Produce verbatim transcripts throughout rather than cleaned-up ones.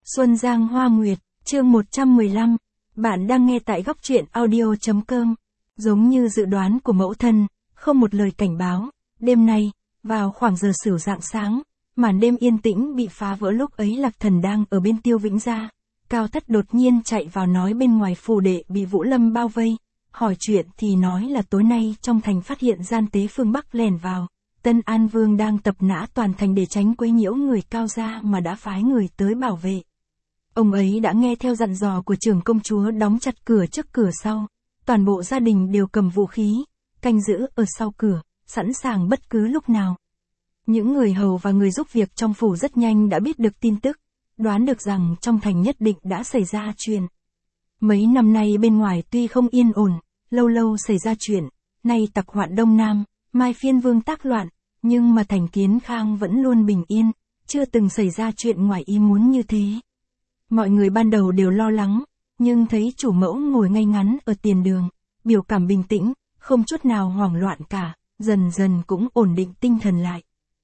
Xuân Giang Hoa Nguyệt, chương một trăm mười lăm. Bạn đang nghe tại góc truyện audio chấm com. Giống như dự đoán của mẫu thân, không một lời cảnh báo, đêm nay, vào khoảng giờ sửu rạng sáng, màn đêm yên tĩnh bị phá vỡ lúc ấy Lạc Thần đang ở bên Tiêu Vĩnh gia. Cao Thất đột nhiên chạy vào nói bên ngoài phủ đệ bị Vũ Lâm bao vây, hỏi chuyện thì nói là tối nay trong thành phát hiện gian tế phương Bắc lẻn vào. Tân An Vương đang tập nã toàn thành để tránh quấy nhiễu người Cao gia mà đã phái người tới bảo vệ. Ông ấy đã nghe theo dặn dò của trưởng công chúa đóng chặt cửa trước cửa sau, toàn bộ gia đình đều cầm vũ khí, canh giữ ở sau cửa, sẵn sàng bất cứ lúc nào. Những người hầu và người giúp việc trong phủ rất nhanh đã biết được tin tức, đoán được rằng trong thành nhất định đã xảy ra chuyện. Mấy năm nay bên ngoài tuy không yên ổn, lâu lâu xảy ra chuyện, nay tặc hoạn Đông Nam, mai phiên vương tác loạn, nhưng mà thành Kiến Khang vẫn luôn bình yên, chưa từng xảy ra chuyện ngoài ý muốn như thế. Mọi người ban đầu đều lo lắng, nhưng thấy chủ mẫu ngồi ngay ngắn ở tiền đường, biểu cảm bình tĩnh, không chút nào hoảng loạn cả, dần dần cũng ổn định tinh thần lại.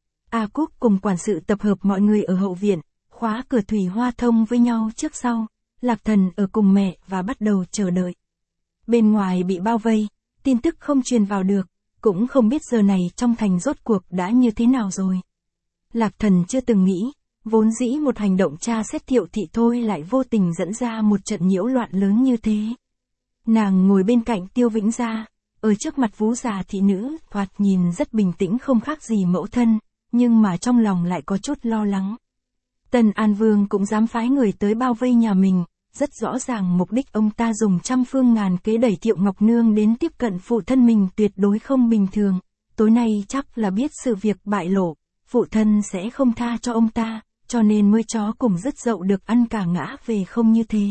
A Cúc cùng quản sự tập hợp mọi người ở hậu viện, khóa cửa thủy hoa thông với nhau trước sau, Lạc Thần ở cùng mẹ và bắt đầu chờ đợi. Bên ngoài bị bao vây, tin tức không truyền vào được, cũng không biết giờ này trong thành rốt cuộc đã như thế nào rồi. Lạc Thần chưa từng nghĩ, vốn dĩ một hành động tra xét Thiệu thị thôi lại vô tình dẫn ra một trận nhiễu loạn lớn như thế. Nàng ngồi bên cạnh Tiêu Vĩnh gia, ở trước mặt Vú già thị nữ, thoạt nhìn rất bình tĩnh không khác gì mẫu thân, nhưng mà trong lòng lại có chút lo lắng. Tân An Vương cũng dám phái người tới bao vây nhà mình, rất rõ ràng mục đích ông ta dùng trăm phương ngàn kế đẩy Thiệu Ngọc Nương đến tiếp cận phụ thân mình tuyệt đối không bình thường. Tối nay chắc là biết sự việc bại lộ, phụ thân sẽ không tha cho ông ta, cho nên mới chó cùng dứt dậu được ăn cả ngã về không như thế.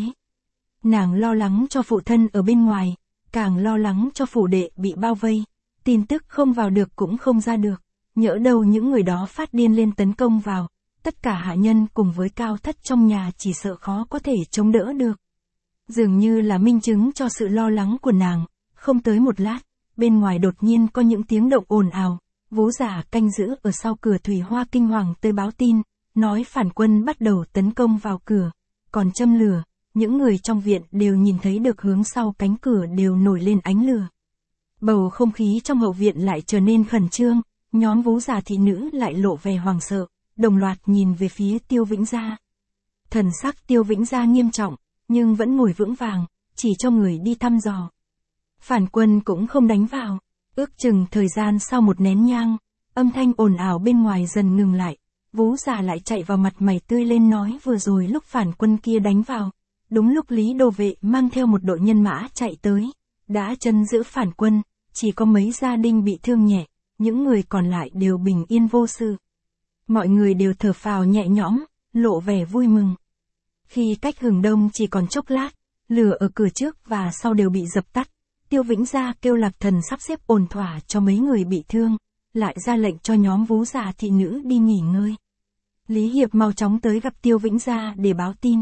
Nàng lo lắng cho phụ thân ở bên ngoài, càng lo lắng cho phủ đệ bị bao vây, tin tức không vào được cũng không ra được, nhỡ đâu những người đó phát điên lên tấn công vào, tất cả hạ nhân cùng với Cao Thất trong nhà chỉ sợ khó có thể chống đỡ được. Dường như là minh chứng cho sự lo lắng của nàng, không tới một lát, bên ngoài đột nhiên có những tiếng động ồn ào, Vú giả canh giữ ở sau cửa thủy hoa kinh hoàng tới báo tin, nói phản quân bắt đầu tấn công vào cửa, còn châm lửa, những người trong viện đều nhìn thấy được hướng sau cánh cửa đều nổi lên ánh lửa. Bầu không khí trong hậu viện lại trở nên khẩn trương, nhóm Vú già thị nữ lại lộ vẻ hoảng sợ, đồng loạt nhìn về phía Tiêu Vĩnh gia. Thần sắc Tiêu Vĩnh gia nghiêm trọng, nhưng vẫn ngồi vững vàng, chỉ cho người đi thăm dò. Phản quân cũng không đánh vào, ước chừng thời gian sau một nén nhang, âm thanh ồn ào bên ngoài dần ngừng lại. Vú già lại chạy vào mặt mày tươi lên nói vừa rồi lúc phản quân kia đánh vào, đúng lúc Lý Đô Vệ mang theo một đội nhân mã chạy tới, đã chân giữ phản quân, chỉ có mấy gia đình bị thương nhẹ, những người còn lại đều bình yên vô sự. Mọi người đều thở phào nhẹ nhõm, lộ vẻ vui mừng. Khi cách hừng đông chỉ còn chốc lát, lửa ở cửa trước và sau đều bị dập tắt, Tiêu Vĩnh gia kêu Lạc Thần sắp xếp ổn thỏa cho mấy người bị thương, lại ra lệnh cho nhóm Vú già thị nữ đi nghỉ ngơi. Lý Hiệp mau chóng tới gặp Tiêu Vĩnh gia để báo tin.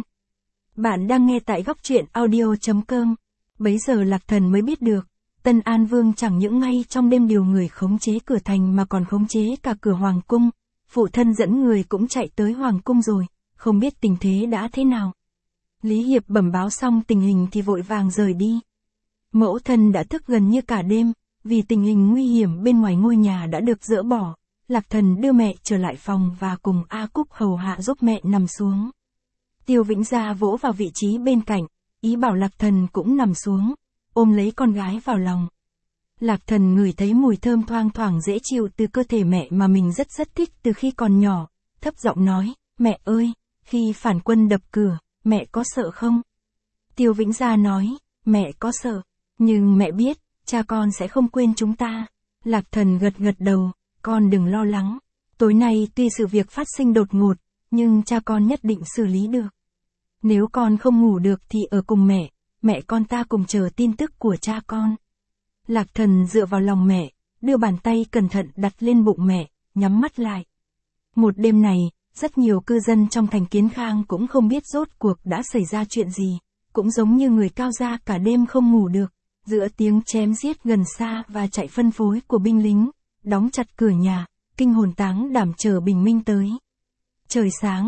Bạn đang nghe tại góc truyện audio chấm com. Bấy giờ Lạc Thần mới biết được, Tân An Vương chẳng những ngay trong đêm điều người khống chế cửa thành mà còn khống chế cả cửa hoàng cung. Phụ thân dẫn người cũng chạy tới hoàng cung rồi, không biết tình thế đã thế nào. Lý Hiệp bẩm báo xong tình hình thì vội vàng rời đi. Mẫu thân đã thức gần như cả đêm, vì tình hình nguy hiểm bên ngoài ngôi nhà đã được dỡ bỏ. Lạc Thần đưa mẹ trở lại phòng và cùng A Cúc hầu hạ giúp mẹ nằm xuống. Tiêu Vĩnh gia vỗ vào vị trí bên cạnh, ý bảo Lạc Thần cũng nằm xuống, ôm lấy con gái vào lòng. Lạc Thần ngửi thấy mùi thơm thoang thoảng dễ chịu từ cơ thể mẹ mà mình rất rất thích từ khi còn nhỏ, thấp giọng nói, mẹ ơi, khi phản quân đập cửa, mẹ có sợ không? Tiêu Vĩnh gia nói, mẹ có sợ, nhưng mẹ biết, cha con sẽ không quên chúng ta. Lạc Thần gật gật đầu. Con đừng lo lắng, tối nay tuy sự việc phát sinh đột ngột, nhưng cha con nhất định xử lý được. Nếu con không ngủ được thì ở cùng mẹ, mẹ con ta cùng chờ tin tức của cha con. Lạc Thần dựa vào lòng mẹ, đưa bàn tay cẩn thận đặt lên bụng mẹ, nhắm mắt lại. Một đêm này, rất nhiều cư dân trong thành Kiến Khang cũng không biết rốt cuộc đã xảy ra chuyện gì, cũng giống như người Cao gia cả đêm không ngủ được, giữa tiếng chém giết gần xa và chạy phân phối của binh lính. Đóng chặt cửa nhà, kinh hồn táng đảm chờ bình minh tới. Trời sáng,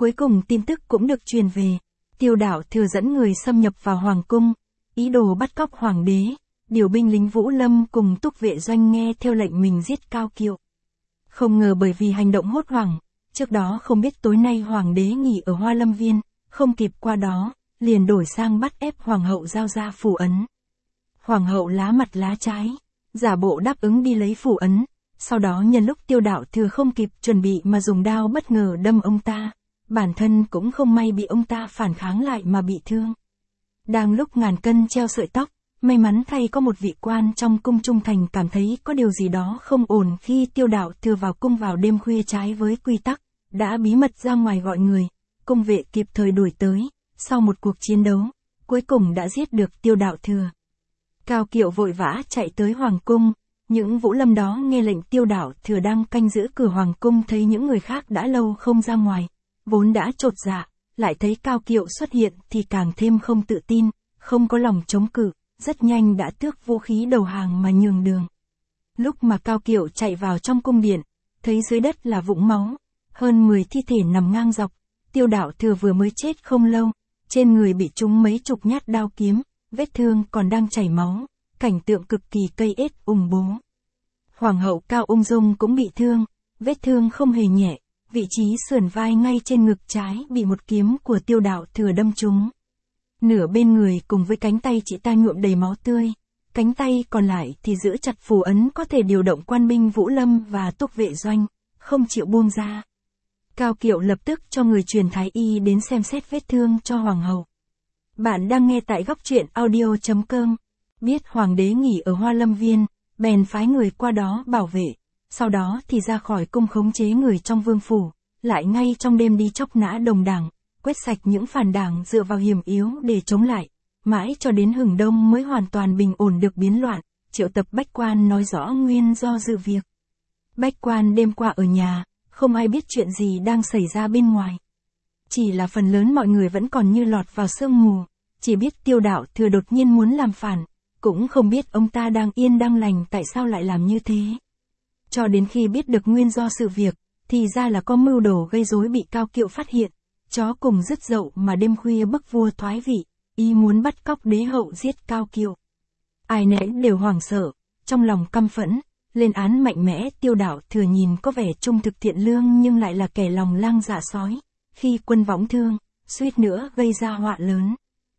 Cuối cùng tin tức cũng được truyền về. Tiêu Đạo Thừa dẫn người xâm nhập vào hoàng cung, ý đồ bắt cóc hoàng đế, điều binh lính Vũ Lâm cùng Túc Vệ Doanh nghe theo lệnh mình giết Cao Kiệu. Không ngờ bởi vì hành động hốt hoảng, trước đó không biết tối nay hoàng đế nghỉ ở Hoa Lâm Viên, không kịp qua đó, liền đổi sang bắt ép hoàng hậu giao ra phù ấn. Hoàng hậu lá mặt lá trái, giả bộ đáp ứng đi lấy phù ấn, sau đó nhân lúc Tiêu Đạo Thừa không kịp chuẩn bị mà dùng đao bất ngờ đâm ông ta, bản thân cũng không may bị ông ta phản kháng lại mà bị thương. Đang lúc ngàn cân treo sợi tóc, may mắn thay có một vị quan trong cung trung thành cảm thấy có điều gì đó không ổn khi Tiêu Đạo Thừa vào cung vào đêm khuya trái với quy tắc, đã bí mật ra ngoài gọi người, cung vệ kịp thời đuổi tới, sau một cuộc chiến đấu, cuối cùng đã giết được Tiêu Đạo Thừa. Cao Kiệu vội vã chạy tới hoàng cung, những Vũ Lâm đó nghe lệnh Tiêu Đạo Thừa đang canh giữ cửa hoàng cung thấy những người khác đã lâu không ra ngoài, vốn đã chột dạ, lại thấy Cao Kiệu xuất hiện thì càng thêm không tự tin, không có lòng chống cự, rất nhanh đã tước vũ khí đầu hàng mà nhường đường. Lúc mà Cao Kiệu chạy vào trong cung điện, thấy dưới đất là vũng máu, hơn mười thi thể nằm ngang dọc, Tiêu Đạo Thừa vừa mới chết không lâu, trên người bị trúng mấy chục nhát đao kiếm, vết thương còn đang chảy máu, cảnh tượng cực kỳ cây ết ùng bố. Hoàng hậu Cao Ung Dung cũng bị thương, vết thương không hề nhẹ, vị trí sườn vai ngay trên ngực trái bị một kiếm của Tiêu Đạo Thừa đâm trúng. Nửa bên người cùng với cánh tay chị ta nhuộm đầy máu tươi, cánh tay còn lại thì giữ chặt phù ấn có thể điều động quan binh Vũ Lâm và Túc Vệ Doanh, không chịu buông ra. Cao Kiệu lập tức cho người truyền thái y đến xem xét vết thương cho hoàng hậu. Bạn đang nghe tại góc truyện audio chấm com. Biết hoàng đế nghỉ ở Hoa Lâm Viên, bèn phái người qua đó bảo vệ, sau đó thì ra khỏi cung khống chế người trong vương phủ, lại ngay trong đêm đi chóc nã đồng đảng, quét sạch những phản đảng dựa vào hiểm yếu để chống lại, mãi cho đến hừng đông mới hoàn toàn bình ổn được biến loạn, triệu tập bách quan nói rõ nguyên do sự việc. Bách quan đêm qua ở nhà, không ai biết chuyện gì đang xảy ra bên ngoài. Chỉ là phần lớn mọi người vẫn còn như lọt vào sương mù, chỉ biết Tiêu Đạo Thừa đột nhiên muốn làm phản, cũng không biết ông ta đang yên đang lành tại sao lại làm như thế. Cho đến khi biết được nguyên do sự việc, thì ra là có mưu đồ gây rối bị Cao Kiệu phát hiện, chó cùng dứt dậu mà đêm khuya bức vua thoái vị, ý muốn bắt cóc đế hậu giết Cao Kiệu. Ai nấy đều hoảng sợ, trong lòng căm phẫn, lên án mạnh mẽ Tiêu Đạo Thừa nhìn có vẻ trung thực thiện lương nhưng lại là kẻ lòng lang dạ sói, khi quân võng thương, suýt nữa gây ra họa lớn.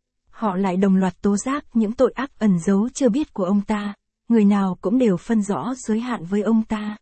Họ lại đồng loạt tố giác những tội ác ẩn giấu chưa biết của ông ta, người nào cũng đều phân rõ giới hạn với ông ta.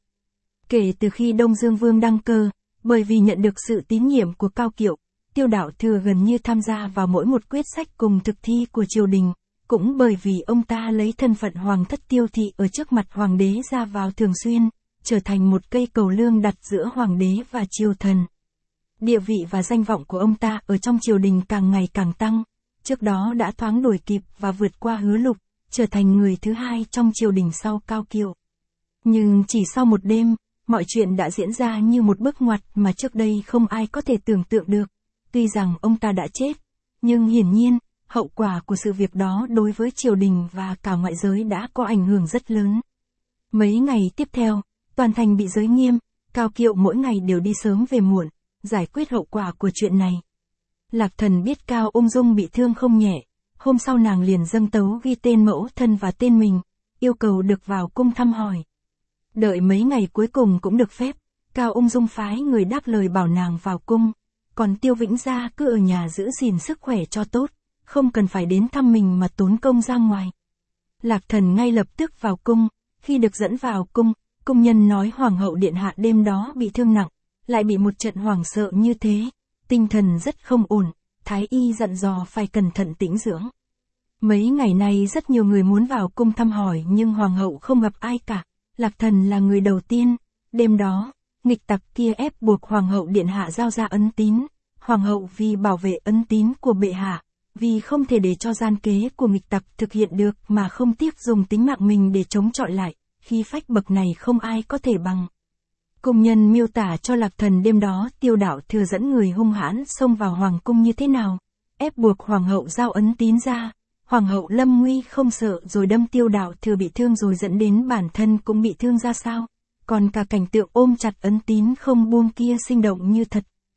Kể từ khi Đông Dương Vương đăng cơ, bởi vì nhận được sự tín nhiệm của Cao Kiệu, Tiêu Đạo Thừa gần như tham gia vào mỗi một quyết sách cùng thực thi của triều đình, cũng bởi vì ông ta lấy thân phận hoàng thất Tiêu thị ở trước mặt hoàng đế ra vào thường xuyên, trở thành một cây cầu lương đặt giữa hoàng đế và triều thần. Địa vị và danh vọng của ông ta ở trong triều đình càng ngày càng tăng, trước đó đã thoáng đuổi kịp và vượt qua Hứa Lục, trở thành người thứ hai trong triều đình sau Cao Kiệu. Nhưng chỉ sau một đêm, mọi chuyện đã diễn ra như một bước ngoặt mà trước đây không ai có thể tưởng tượng được. Tuy rằng ông ta đã chết, nhưng hiển nhiên, hậu quả của sự việc đó đối với triều đình và cả ngoại giới đã có ảnh hưởng rất lớn. Mấy ngày tiếp theo, toàn thành bị giới nghiêm, Cao Kiệu mỗi ngày đều đi sớm về muộn, giải quyết hậu quả của chuyện này. Lạc Thần biết Cao Ung Dung bị thương không nhẹ, hôm sau nàng liền dâng tấu ghi tên mẫu thân và tên mình, yêu cầu được vào cung thăm hỏi. Đợi mấy ngày cuối cùng cũng được phép, Cao Ung Dung phái người đáp lời bảo nàng vào cung, còn Tiêu Vĩnh Gia cứ ở nhà giữ gìn sức khỏe cho tốt, không cần phải đến thăm mình mà tốn công ra ngoài. Lạc Thần ngay lập tức vào cung, khi được dẫn vào cung, cung nhân nói Hoàng hậu điện hạ đêm đó bị thương nặng, lại bị một trận hoảng sợ như thế, tinh thần rất không ổn, thái y dặn dò phải cẩn thận tĩnh dưỡng. Mấy ngày nay rất nhiều người muốn vào cung thăm hỏi nhưng Hoàng hậu không gặp ai cả, Lạc Thần là người đầu tiên. Đêm đó, nghịch tặc kia ép buộc Hoàng hậu điện hạ giao ra ấn tín, Hoàng hậu vì bảo vệ ấn tín của bệ hạ, vì không thể để cho gian kế của nghịch tặc thực hiện được mà không tiếc dùng tính mạng mình để chống chọi lại, khí phách bậc này không ai có thể bằng. Cung nhân miêu tả cho Lạc Thần đêm đó Tiêu Đạo Thừa dẫn người hung hãn xông vào hoàng cung như thế nào, ép buộc Hoàng hậu giao ấn tín ra, Hoàng hậu lâm nguy không sợ rồi đâm Tiêu Đạo Thừa bị thương rồi dẫn đến bản thân cũng bị thương ra sao, còn cả cảnh tượng ôm chặt ấn tín không buông kia sinh động như thật,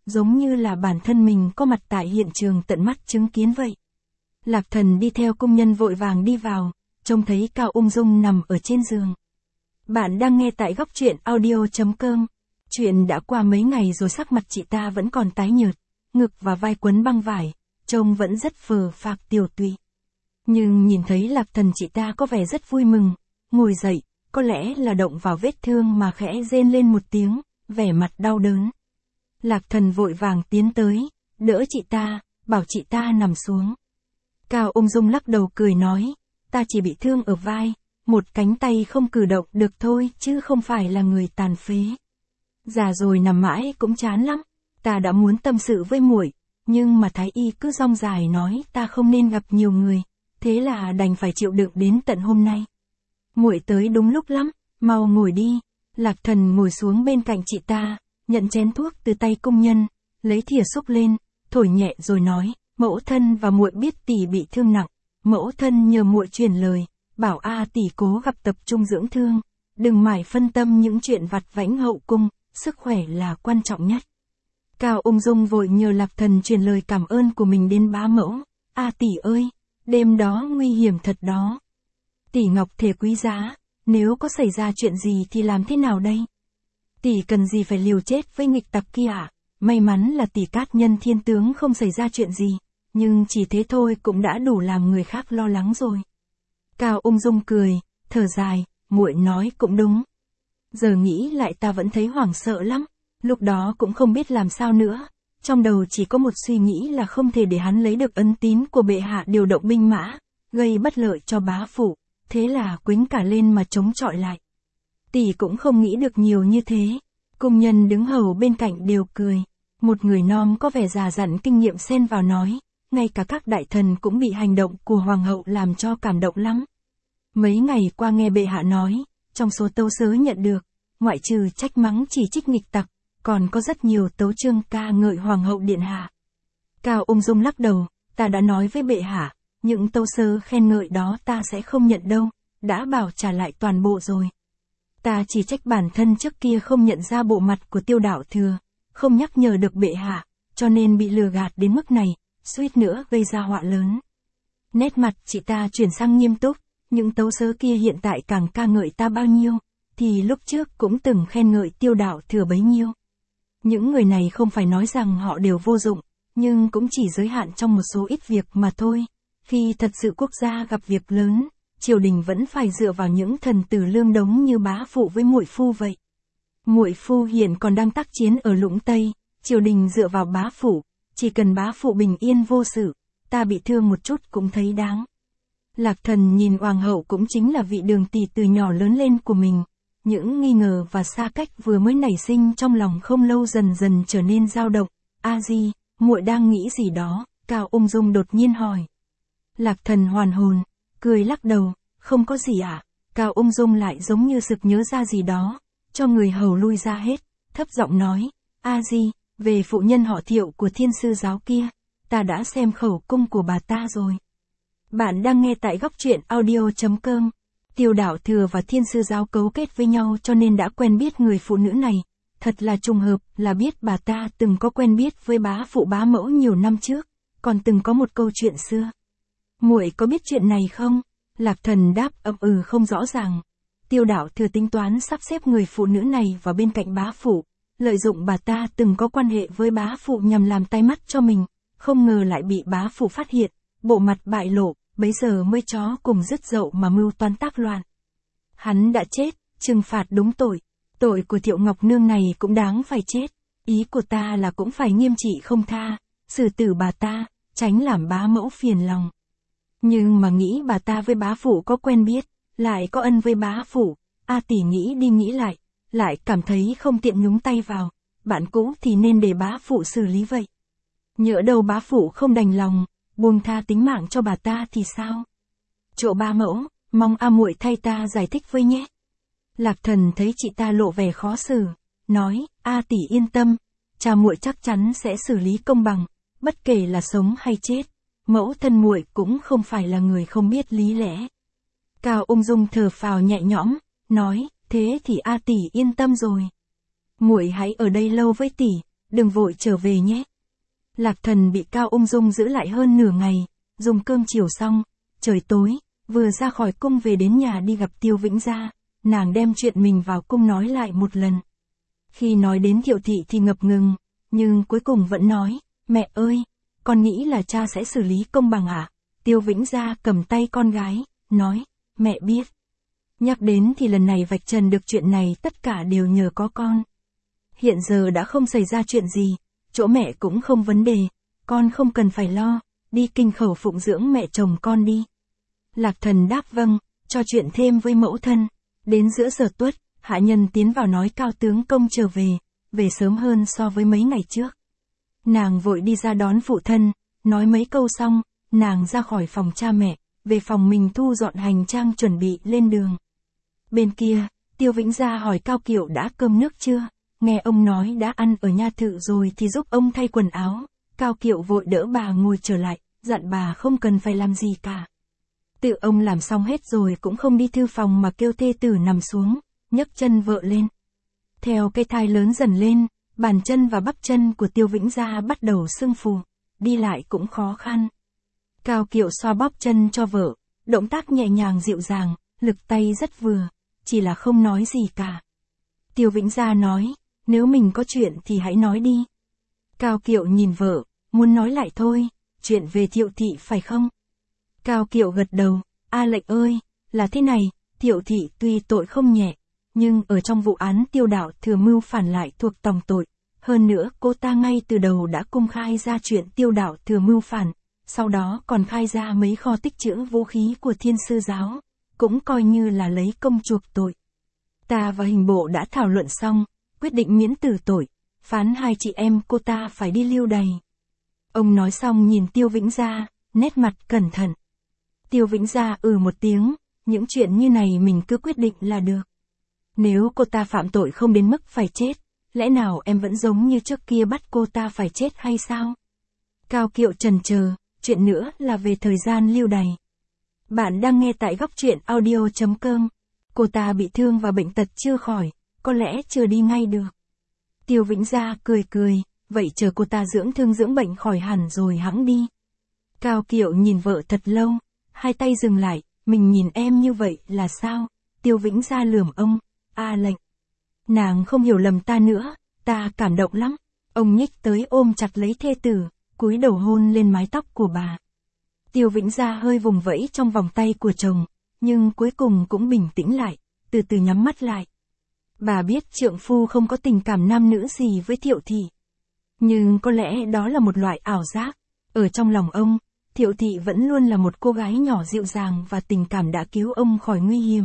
giống như là bản thân mình có mặt tại hiện trường tận mắt chứng kiến vậy. Lạc Thần đi theo công nhân vội vàng đi vào, trông thấy Cao Ung Dung nằm ở trên giường. Bạn đang nghe tại góc truyện audio chấm com. Chuyện đã qua mấy ngày rồi sắc mặt chị ta vẫn còn tái nhợt, ngực và vai quấn băng vải, trông vẫn rất phờ phạc tiều tụy. Nhưng nhìn thấy Lạc Thần chị ta có vẻ rất vui mừng, ngồi dậy, có lẽ là động vào vết thương mà khẽ rên lên một tiếng, vẻ mặt đau đớn. Lạc Thần vội vàng tiến tới, đỡ chị ta, bảo chị ta nằm xuống. Cao Ung Dung lắc đầu cười nói, ta chỉ bị thương ở vai, một cánh tay không cử động được thôi chứ không phải là người tàn phế. Già rồi nằm mãi cũng chán lắm, ta đã muốn tâm sự với muội, nhưng mà thái y cứ rong dài nói ta không nên gặp nhiều người, thế là đành phải chịu đựng đến tận hôm nay. Muội tới đúng lúc lắm, mau ngồi đi. Lạc Thần ngồi xuống bên cạnh chị ta, nhận chén thuốc từ tay công nhân, lấy thìa xúc lên, thổi nhẹ rồi nói, mẫu thân và muội biết tỷ bị thương nặng, mẫu thân nhờ muội truyền lời, bảo A tỷ cố gặp tập trung dưỡng thương, đừng mải phân tâm những chuyện vặt vãnh hậu cung, sức khỏe là quan trọng nhất. Cao Ung Dung vội nhờ Lạc Thần truyền lời cảm ơn của mình đến bá mẫu, A tỷ ơi, đêm đó nguy hiểm thật đó. Tỷ ngọc thể quý giá, nếu có xảy ra chuyện gì thì làm thế nào đây? Tỷ cần gì phải liều chết với nghịch tặc kia ạ? May mắn là tỷ cát nhân thiên tướng không xảy ra chuyện gì, nhưng chỉ thế thôi cũng đã đủ làm người khác lo lắng rồi. Cao Ung Dung cười, thở dài, muội nói cũng đúng. Giờ nghĩ lại ta vẫn thấy hoảng sợ lắm, lúc đó cũng không biết làm sao nữa, trong đầu chỉ có một suy nghĩ là không thể để hắn lấy được ân tín của bệ hạ điều động binh mã, gây bất lợi cho bá phụ, thế là quýnh cả lên mà chống chọi lại. Tỷ cũng không nghĩ được nhiều như thế. Công nhân đứng hầu bên cạnh đều cười. Một người non có vẻ già dặn kinh nghiệm xen vào nói, ngay cả các đại thần cũng bị hành động của hoàng hậu làm cho cảm động lắm. Mấy ngày qua nghe bệ hạ nói, trong số tấu sớ nhận được, ngoại trừ trách mắng chỉ trích nghịch tặc, còn có rất nhiều tấu chương ca ngợi hoàng hậu điện hạ. Cao Ung Dung lắc đầu, ta đã nói với bệ hạ, những tấu sớ khen ngợi đó ta sẽ không nhận đâu, đã bảo trả lại toàn bộ rồi. Ta chỉ trách bản thân trước kia không nhận ra bộ mặt của Tiêu Đạo Thừa, không nhắc nhở được bệ hạ, cho nên bị lừa gạt đến mức này, suýt nữa gây ra họa lớn. Nét mặt chị ta chuyển sang nghiêm túc, những tấu sớ kia hiện tại càng ca ngợi ta bao nhiêu, thì lúc trước cũng từng khen ngợi Tiêu Đạo Thừa bấy nhiêu. Những người này không phải nói rằng họ đều vô dụng, nhưng cũng chỉ giới hạn trong một số ít việc mà thôi. Khi thật sự quốc gia gặp việc lớn, triều đình vẫn phải dựa vào những thần tử lương đống như bá phụ với muội phu vậy. Muội phu hiện còn đang tác chiến ở Lũng Tây, triều đình dựa vào bá phụ, chỉ cần bá phụ bình yên vô sự, ta bị thương một chút cũng thấy đáng. Lạc Thần nhìn hoàng hậu cũng chính là vị đường tỷ từ nhỏ lớn lên của mình, những nghi ngờ và xa cách vừa mới nảy sinh trong lòng không lâu dần dần trở nên dao động. A Di, muội đang nghĩ gì đó? Cao Ung Dung đột nhiên hỏi. Lạc Thần hoàn hồn, cười lắc đầu, không có gì ạ. À? Cao Ung Dung lại giống như sực nhớ ra gì đó, cho người hầu lui ra hết, thấp giọng nói, A Di, về phụ nhân họ Thiệu của thiên sư giáo kia, ta đã xem khẩu cung của bà ta rồi. Bạn đang nghe tại góc truyện audio chấm com. Tiêu Đạo Thừa và thiên sư giáo cấu kết với nhau cho nên đã quen biết người phụ nữ này, thật là trùng hợp là biết bà ta từng có quen biết với bá phụ bá mẫu nhiều năm trước, còn từng có một câu chuyện xưa. Muội có biết chuyện này không? Lạc Thần đáp ậm ừ không rõ ràng. Tiêu Đạo Thừa tính toán sắp xếp người phụ nữ này vào bên cạnh bá phụ, lợi dụng bà ta từng có quan hệ với bá phụ nhằm làm tai mắt cho mình, không ngờ lại bị bá phụ phát hiện, bộ mặt bại lộ, bấy giờ mới chó cùng dứt dậu mà mưu toan tác loạn. Hắn đã chết, trừng phạt đúng tội, tội của Thiệu Ngọc Nương này cũng đáng phải chết, ý của ta là cũng phải nghiêm trị không tha, xử tử bà ta, tránh làm bá mẫu phiền lòng. Nhưng mà nghĩ bà ta với bá phụ có quen biết, lại có ân với bá phụ, A tỷ nghĩ đi nghĩ lại, lại cảm thấy không tiện nhúng tay vào, bạn cũ thì nên để bá phụ xử lý vậy. Nhỡ đâu bá phụ không đành lòng, buông tha tính mạng cho bà ta thì sao? Chỗ bá mẫu, mong A muội thay ta giải thích với nhé. Lạc Thần thấy chị ta lộ vẻ khó xử, nói, A tỷ yên tâm, cha muội chắc chắn sẽ xử lý công bằng, bất kể là sống hay chết. Mẫu thân muội cũng không phải là người không biết lý lẽ. Cao Ung Dung thở phào nhẹ nhõm, nói, thế thì A tỷ yên tâm rồi. Muội hãy ở đây lâu với tỷ, đừng vội trở về nhé. Lạc Thần bị Cao Ung Dung giữ lại hơn nửa ngày, dùng cơm chiều xong, trời tối, vừa ra khỏi cung về đến nhà đi gặp Tiêu Vĩnh Gia, nàng đem chuyện mình vào cung nói lại một lần. Khi nói đến Thiệu Thị thì ngập ngừng, nhưng cuối cùng vẫn nói, mẹ ơi, con nghĩ là cha sẽ xử lý công bằng ạ. À? Tiêu Vĩnh Gia cầm tay con gái, nói, mẹ biết. Nhắc đến thì lần này vạch trần được chuyện này tất cả đều nhờ có con. Hiện giờ đã không xảy ra chuyện gì, chỗ mẹ cũng không vấn đề, con không cần phải lo, đi Kinh Khẩu phụng dưỡng mẹ chồng con đi. Lạc Thần đáp vâng, cho chuyện thêm với mẫu thân. Đến giữa giờ tuất, hạ nhân tiến vào nói Cao tướng công trở về, về sớm hơn so với mấy ngày trước. Nàng vội đi ra đón phụ thân, nói mấy câu xong, nàng ra khỏi phòng cha mẹ, về phòng mình thu dọn hành trang chuẩn bị lên đường. Bên kia, Tiêu Vĩnh Gia hỏi Cao Kiệu đã cơm nước chưa, nghe ông nói đã ăn ở nha thự rồi thì giúp ông thay quần áo. Cao Kiệu vội đỡ bà ngồi trở lại, dặn bà không cần phải làm gì cả. Tự ông làm xong hết rồi cũng không đi thư phòng mà kêu thê tử nằm xuống, nhấc chân vợ lên. Theo cái thai lớn dần lên, bàn chân và bắp chân của Tiêu Vĩnh Gia bắt đầu sưng phù, đi lại cũng khó khăn. Cao Kiệu xoa bóp chân cho vợ, động tác nhẹ nhàng dịu dàng, lực tay rất vừa, chỉ là không nói gì cả. Tiêu Vĩnh Gia nói, nếu mình có chuyện thì hãy nói đi. Cao Kiệu nhìn vợ, muốn nói lại thôi, chuyện về Thiệu Thị phải không? Cao Kiệu gật đầu, a lệnh ơi, là thế này, Thiệu Thị tuy tội không nhẹ, nhưng ở trong vụ án Tiêu Đạo thừa mưu phản lại thuộc tòng tội. Hơn nữa cô ta ngay từ đầu đã công khai ra chuyện Tiêu Đạo thừa mưu phản, sau đó còn khai ra mấy kho tích trữ vũ khí của Thiên Sư Giáo, cũng coi như là lấy công chuộc tội. Ta và hình bộ đã thảo luận xong, quyết định miễn tử tội, phán hai chị em cô ta phải đi lưu đày. Ông nói xong nhìn Tiêu Vĩnh Gia, nét mặt cẩn thận. Tiêu Vĩnh Gia ừ một tiếng, những chuyện như này mình cứ quyết định là được. Nếu cô ta phạm tội không đến mức phải chết, lẽ nào em vẫn giống như trước kia bắt cô ta phải chết hay sao? Cao Kiệu chần chờ, chuyện nữa là về thời gian lưu đày. Bạn đang nghe tại góc truyện audio chấm com. Cô ta bị thương và bệnh tật chưa khỏi, có lẽ chưa đi ngay được. Tiêu Vĩnh Gia cười cười, vậy chờ cô ta dưỡng thương dưỡng bệnh khỏi hẳn rồi hẵng đi. Cao Kiệu nhìn vợ thật lâu, hai tay dừng lại, mình nhìn em như vậy là sao? Tiêu Vĩnh Gia lườm ông, a lệnh. Nàng không hiểu lầm ta nữa, ta cảm động lắm. Ông nhích tới ôm chặt lấy thê tử, cúi đầu hôn lên mái tóc của bà. Tiêu Vĩnh Gia hơi vùng vẫy trong vòng tay của chồng, nhưng cuối cùng cũng bình tĩnh lại, từ từ nhắm mắt lại. Bà biết trượng phu không có tình cảm nam nữ gì với Thiệu Thị. Nhưng có lẽ đó là một loại ảo giác. Ở trong lòng ông, Thiệu Thị vẫn luôn là một cô gái nhỏ dịu dàng và tình cảm đã cứu ông khỏi nguy hiểm.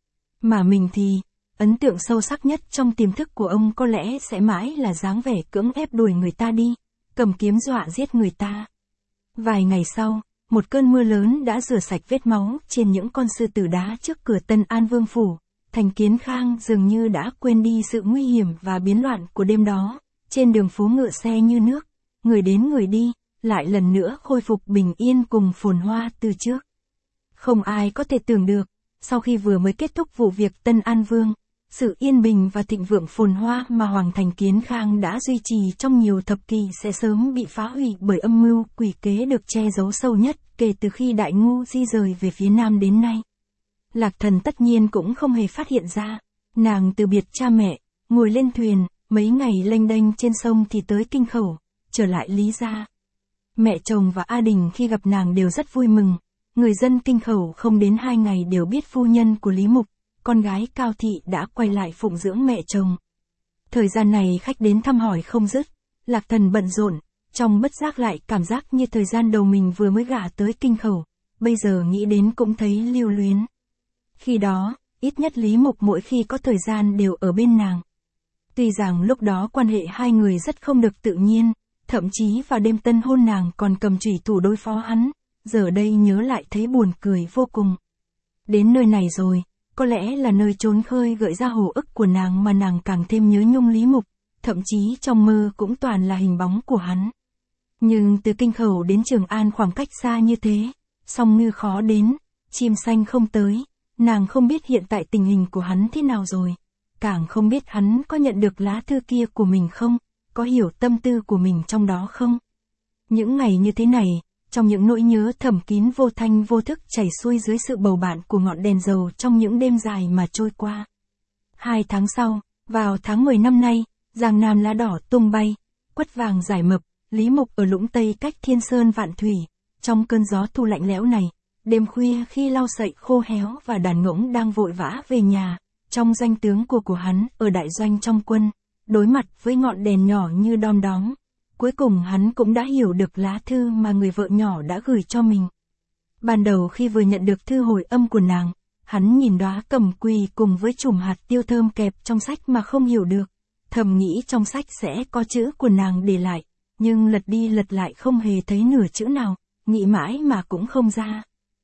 Mà mình thì, ấn tượng sâu sắc nhất trong tiềm thức của ông có lẽ sẽ mãi là dáng vẻ cưỡng ép đuổi người ta đi, cầm kiếm dọa giết người ta. Vài ngày sau, một cơn mưa lớn đã rửa sạch vết máu trên những con sư tử đá trước cửa Tân An Vương phủ. Thành Kiến Khang dường như đã quên đi sự nguy hiểm và biến loạn của đêm đó. Trên đường phố ngựa xe như nước, người đến người đi, lại lần nữa khôi phục bình yên cùng phồn hoa từ trước. Không ai có thể tưởng được, sau khi vừa mới kết thúc vụ việc Tân An Vương, sự yên bình và thịnh vượng phồn hoa mà Hoàng thành Kiến Khang đã duy trì trong nhiều thập kỷ sẽ sớm bị phá hủy bởi âm mưu quỷ kế được che giấu sâu nhất kể từ khi Đại Ngu di rời về phía Nam đến nay. Lạc Thần tất nhiên cũng không hề phát hiện ra, nàng từ biệt cha mẹ, ngồi lên thuyền, mấy ngày lênh đênh trên sông thì tới Kinh Khẩu, trở lại Lý gia. Mẹ chồng và A Đình khi gặp nàng đều rất vui mừng, người dân Kinh Khẩu không đến hai ngày đều biết phu nhân của Lý Mục, con gái Cao Thị đã quay lại phụng dưỡng mẹ chồng. Thời gian này khách đến thăm hỏi không dứt, Lạc Thần bận rộn, trong bất giác lại cảm giác như thời gian đầu mình vừa mới gả tới Kinh Khẩu, bây giờ nghĩ đến cũng thấy lưu luyến. Khi đó, ít nhất Lý Mục mỗi khi có thời gian đều ở bên nàng. Tuy rằng lúc đó quan hệ hai người rất không được tự nhiên, thậm chí vào đêm tân hôn nàng còn cầm chủy thủ đối phó hắn, giờ đây nhớ lại thấy buồn cười vô cùng. Đến nơi này rồi, có lẽ là nơi trốn khơi gợi ra hồi ức của nàng mà nàng càng thêm nhớ nhung Lý Mục, thậm chí trong mơ cũng toàn là hình bóng của hắn. Nhưng từ Kinh Khẩu đến Trường An khoảng cách xa như thế, song ngư khó đến, chim xanh không tới, nàng không biết hiện tại tình hình của hắn thế nào rồi, càng không biết hắn có nhận được lá thư kia của mình không, có hiểu tâm tư của mình trong đó không? Những ngày như thế này, trong những nỗi nhớ thầm kín vô thanh vô thức chảy xuôi dưới sự bầu bạn của ngọn đèn dầu trong những đêm dài mà trôi qua. Hai tháng sau, vào tháng mười năm nay, giang nam lá đỏ tung bay, quất vàng rải mập, Lý Mục ở Lũng Tây cách Thiên Sơn vạn thủy, trong cơn gió thu lạnh lẽo này, đêm khuya khi lau sậy khô héo và đàn ngỗng đang vội vã về nhà, trong danh tướng của của hắn ở đại doanh trong quân, đối mặt với ngọn đèn nhỏ như đom đóm, cuối cùng hắn cũng đã hiểu được lá thư mà người vợ nhỏ đã gửi cho mình. Ban đầu khi vừa nhận được thư hồi âm của nàng, hắn nhìn đóa cẩm quỳ cùng với chùm hạt tiêu thơm kẹp trong sách mà không hiểu được, thầm nghĩ trong sách sẽ có chữ của nàng để lại, nhưng lật đi lật lại không hề thấy nửa chữ nào, nghĩ mãi mà cũng không ra.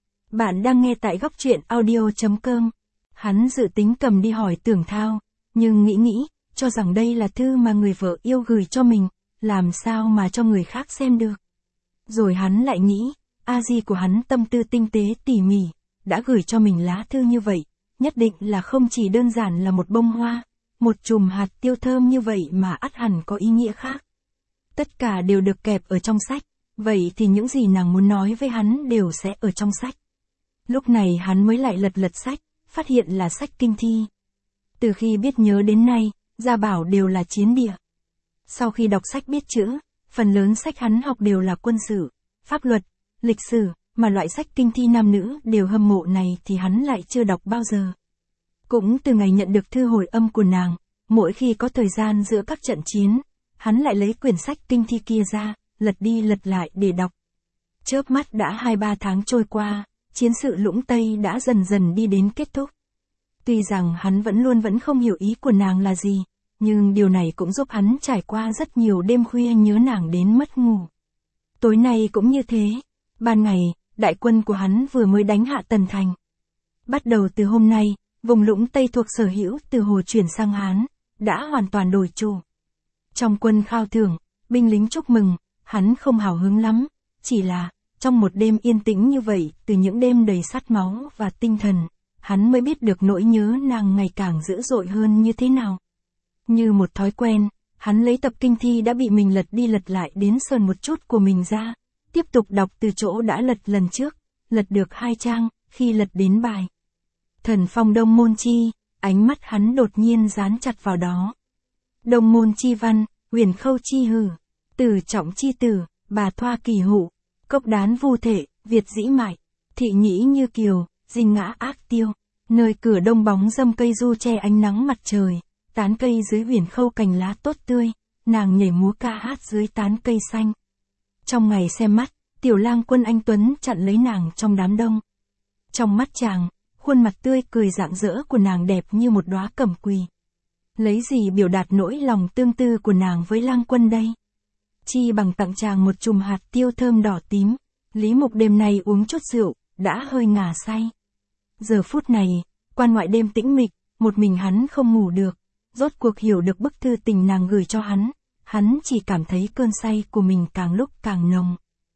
Bạn đang nghe tại góc truyện audio chấm com. Hắn dự tính cầm đi hỏi Tưởng Thao, nhưng nghĩ nghĩ, cho rằng đây là thư mà người vợ yêu gửi cho mình, làm sao mà cho người khác xem được. Rồi hắn lại nghĩ, a di của hắn tâm tư tinh tế tỉ mỉ, đã gửi cho mình lá thư như vậy, nhất định là không chỉ đơn giản là một bông hoa, một chùm hạt tiêu thơm như vậy mà ắt hẳn có ý nghĩa khác. Tất cả đều được kẹp ở trong sách, vậy thì những gì nàng muốn nói với hắn đều sẽ ở trong sách. Lúc này hắn mới lại lật lật sách, phát hiện là sách kinh thi. Từ khi biết nhớ đến nay, gia bảo đều là chiến địa. Sau khi đọc sách biết chữ, phần lớn sách hắn học đều là quân sự, pháp luật, lịch sử, mà loại sách kinh thi nam nữ đều hâm mộ này thì hắn lại chưa đọc bao giờ. Cũng từ ngày nhận được thư hồi âm của nàng, mỗi khi có thời gian giữa các trận chiến, hắn lại lấy quyển sách kinh thi kia ra, lật đi lật lại để đọc. Chớp mắt đã hai ba tháng trôi qua, chiến sự Lũng Tây đã dần dần đi đến kết thúc. Tuy rằng hắn vẫn luôn vẫn không hiểu ý của nàng là gì, nhưng điều này cũng giúp hắn trải qua rất nhiều đêm khuya nhớ nàng đến mất ngủ. Tối nay cũng như thế, ban ngày, đại quân của hắn vừa mới đánh hạ Tần Thành. Bắt đầu từ hôm nay, vùng Lũng Tây thuộc sở hữu từ Hồ chuyển sang Hán, đã hoàn toàn đổi chủ. Trong quân khao thưởng, binh lính chúc mừng, hắn không hào hứng lắm, chỉ là, trong một đêm yên tĩnh như vậy, từ những đêm đầy sát máu và tinh thần, hắn mới biết được nỗi nhớ nàng ngày càng dữ dội hơn như thế nào. Như một thói quen, hắn lấy tập kinh thi đã bị mình lật đi lật lại đến sờn một chút của mình ra, tiếp tục đọc từ chỗ đã lật lần trước, lật được hai trang, khi lật đến bài Thần Phong Đông Môn Chi, ánh mắt hắn đột nhiên dán chặt vào đó. Đông Môn Chi Văn, Huyền Khâu Chi Hử, Tử Trọng Chi Tử, Bà Thoa Kỳ Hụ, Cốc Đán Vu Thể, Việt Dĩ Mại, Thị Nhĩ Như Kiều, Dinh Ngã Ác Tiêu, nơi cửa đông bóng dâm cây du che ánh nắng mặt trời, tán cây dưới huyền khâu cành lá tốt tươi, nàng nhảy múa ca hát dưới tán cây xanh. Trong ngày xem mắt, tiểu lang Quân anh tuấn chặn lấy nàng trong đám đông. Trong mắt chàng, khuôn mặt tươi cười rạng rỡ của nàng đẹp như một đóa cẩm quỳ. Lấy gì biểu đạt nỗi lòng tương tư của nàng với lang Quân đây? Chi bằng tặng chàng một chùm hạt tiêu thơm đỏ tím. Lý Mục đêm nay uống chút rượu, đã hơi ngà say. Giờ phút này, quan ngoại đêm tĩnh mịch, một mình hắn không ngủ được. Rốt cuộc hiểu được bức thư tình nàng gửi cho hắn, hắn chỉ cảm thấy cơn say của mình càng lúc càng nồng.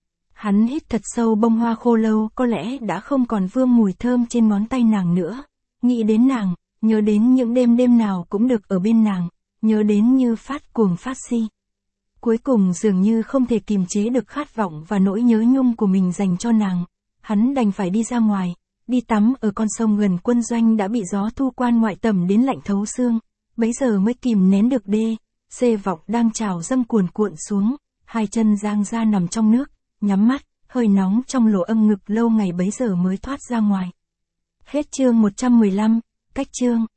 Hắn hít thật sâu bông hoa khô lâu có lẽ đã không còn vương mùi thơm trên ngón tay nàng nữa. Nghĩ đến nàng, nhớ đến những đêm đêm nào cũng được ở bên nàng, nhớ đến như phát cuồng phát si. Cuối cùng dường như không thể kiềm chế được khát vọng và nỗi nhớ nhung của mình dành cho nàng. Hắn đành phải đi ra ngoài, đi tắm ở con sông gần quân doanh đã bị gió thu quan ngoại tầm đến lạnh thấu xương. Bấy giờ mới kìm nén được đê, xê vọng đang trào dâng cuồn cuộn xuống, hai chân giang ra nằm trong nước, nhắm mắt, hơi nóng trong lỗ âm ngực lâu ngày bấy giờ mới thoát ra ngoài. Hết chương một trăm mười lăm, cách chương.